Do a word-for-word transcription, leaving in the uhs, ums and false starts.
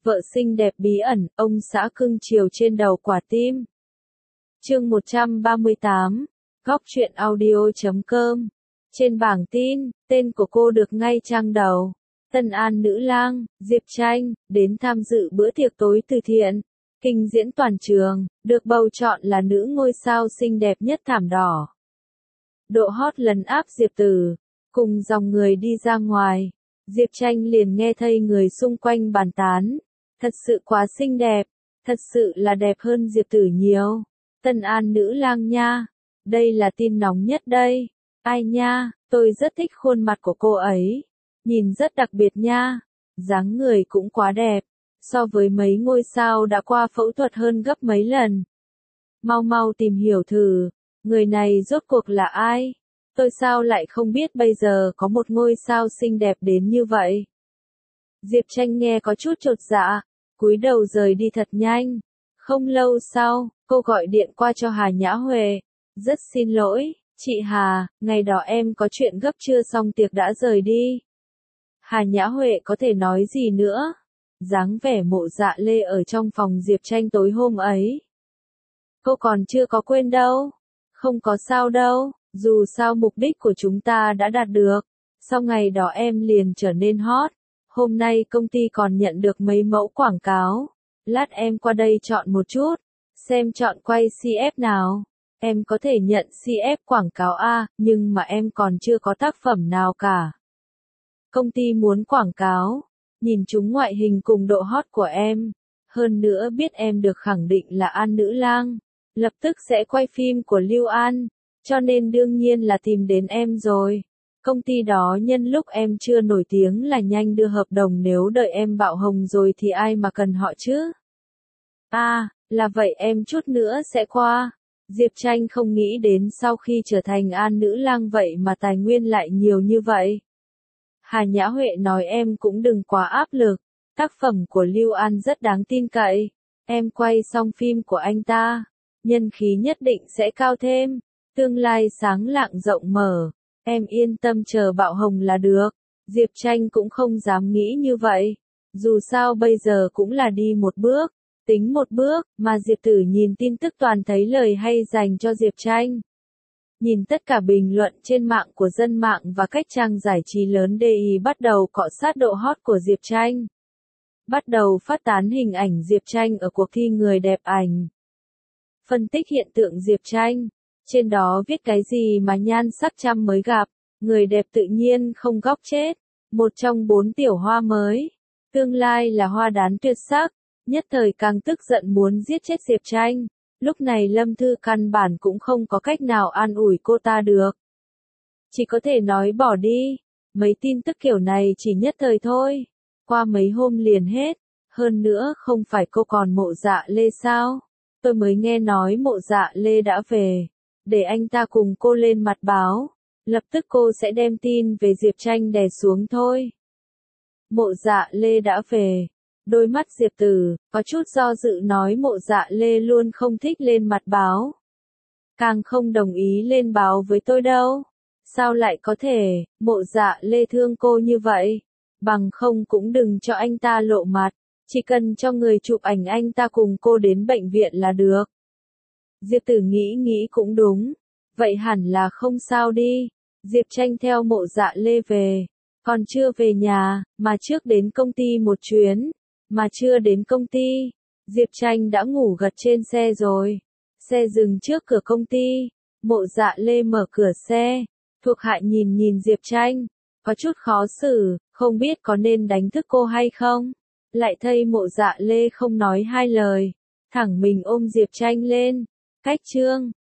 vợ xinh đẹp bí ẩn, ông xã cưng chiều trên đầu quả tim. Chương một trăm ba mươi tám, góc truyện audio chấm com. Trên bảng tin, tên của cô được ngay trang đầu. Tân An nữ lang, Diệp Tranh, đến tham dự bữa tiệc tối từ thiện. Kinh diễn toàn trường, được bầu chọn là nữ ngôi sao xinh đẹp nhất thảm đỏ. Độ hot lấn áp Diệp Tử, cùng dòng người đi ra ngoài. Diệp Tranh liền nghe thấy người xung quanh bàn tán. Thật sự quá xinh đẹp, thật sự là đẹp hơn Diệp Tử nhiều. Tân An nữ lang nha, đây là tin nóng nhất đây. Ai nha, tôi rất thích khuôn mặt của cô ấy. Nhìn rất đặc biệt nha, dáng người cũng quá đẹp, so với mấy ngôi sao đã qua phẫu thuật hơn gấp mấy lần. Mau mau tìm hiểu thử, người này rốt cuộc là ai? Tôi sao lại không biết bây giờ có một ngôi sao xinh đẹp đến như vậy? Diệp Tranh nghe có chút chột dạ, cúi đầu rời đi thật nhanh. Không lâu sau, cô gọi điện qua cho Hà Nhã Huệ. Rất xin lỗi, chị Hà, ngày đó em có chuyện gấp chưa xong tiệc đã rời đi. Hà Nhã Huệ có thể nói gì nữa? Dáng vẻ Mộ Dạ Lê ở trong phòng Diệp Tranh tối hôm ấy. Cô còn chưa có quên đâu. Không có sao đâu, dù sao mục đích của chúng ta đã đạt được. Sau ngày đó em liền trở nên hot. Hôm nay công ty còn nhận được mấy mẫu quảng cáo. Lát em qua đây chọn một chút, xem chọn quay xê ép nào. Em có thể nhận xê ép quảng cáo A, nhưng mà em còn chưa có tác phẩm nào cả. Công ty muốn quảng cáo, nhìn chúng ngoại hình cùng độ hot của em. Hơn nữa biết em được khẳng định là An nữ lang, lập tức sẽ quay phim của Lưu An, cho nên đương nhiên là tìm đến em rồi. Công ty đó nhân lúc em chưa nổi tiếng là nhanh đưa hợp đồng, nếu đợi em bạo hồng rồi thì ai mà cần họ chứ? À, là vậy em chút nữa sẽ qua. Diệp Tranh không nghĩ đến sau khi trở thành An nữ lang vậy mà tài nguyên lại nhiều như vậy. Hà Nhã Huệ nói em cũng đừng quá áp lực, tác phẩm của Lưu An rất đáng tin cậy. Em quay xong phim của anh ta, nhân khí nhất định sẽ cao thêm, tương lai sáng lạng rộng mở. Em yên tâm chờ bạo hồng là được. Diệp Tranh cũng không dám nghĩ như vậy. Dù sao bây giờ cũng là đi một bước, tính một bước, mà Diệp Tử nhìn tin tức toàn thấy lời hay dành cho Diệp Tranh. Nhìn tất cả bình luận trên mạng của dân mạng và các trang giải trí lớn đê i bắt đầu cọ sát độ hot của Diệp Tranh. Bắt đầu phát tán hình ảnh Diệp Tranh ở cuộc thi người đẹp ảnh. Phân tích hiện tượng Diệp Tranh. Trên đó viết cái gì mà nhan sắc trăm mới gặp, người đẹp tự nhiên không góc chết, một trong bốn tiểu hoa mới, tương lai là hoa đán tuyệt sắc, nhất thời càng tức giận muốn giết chết Diệp Tranh. Lúc này Lâm Thư căn bản cũng không có cách nào an ủi cô ta được. Chỉ có thể nói bỏ đi, mấy tin tức kiểu này chỉ nhất thời thôi, qua mấy hôm liền hết, hơn nữa không phải cô còn Mộ Dạ Lê sao? Tôi mới nghe nói Mộ Dạ Lê đã về. Để anh ta cùng cô lên mặt báo, lập tức cô sẽ đem tin về Diệp Tranh đè xuống thôi. Mộ Dạ Lê đã về. Đôi mắt Diệp Tử có chút do dự nói Mộ Dạ Lê luôn không thích lên mặt báo. Càng không đồng ý lên báo với tôi đâu. Sao lại có thể, Mộ Dạ Lê thương cô như vậy? Bằng không cũng đừng cho anh ta lộ mặt, chỉ cần cho người chụp ảnh anh ta cùng cô đến bệnh viện là được. Diệp Tử nghĩ nghĩ cũng đúng, vậy hẳn là không sao đi. Diệp Tranh theo Mộ Dạ Lê về, còn chưa về nhà, mà trước đến công ty một chuyến, mà chưa đến công ty, Diệp Tranh đã ngủ gật trên xe rồi. Xe dừng trước cửa công ty, Mộ Dạ Lê mở cửa xe, thuộc hạ nhìn nhìn Diệp Tranh, có chút khó xử, không biết có nên đánh thức cô hay không. Lại thấy Mộ Dạ Lê không nói hai lời, thẳng mình ôm Diệp Tranh lên. Cách trương,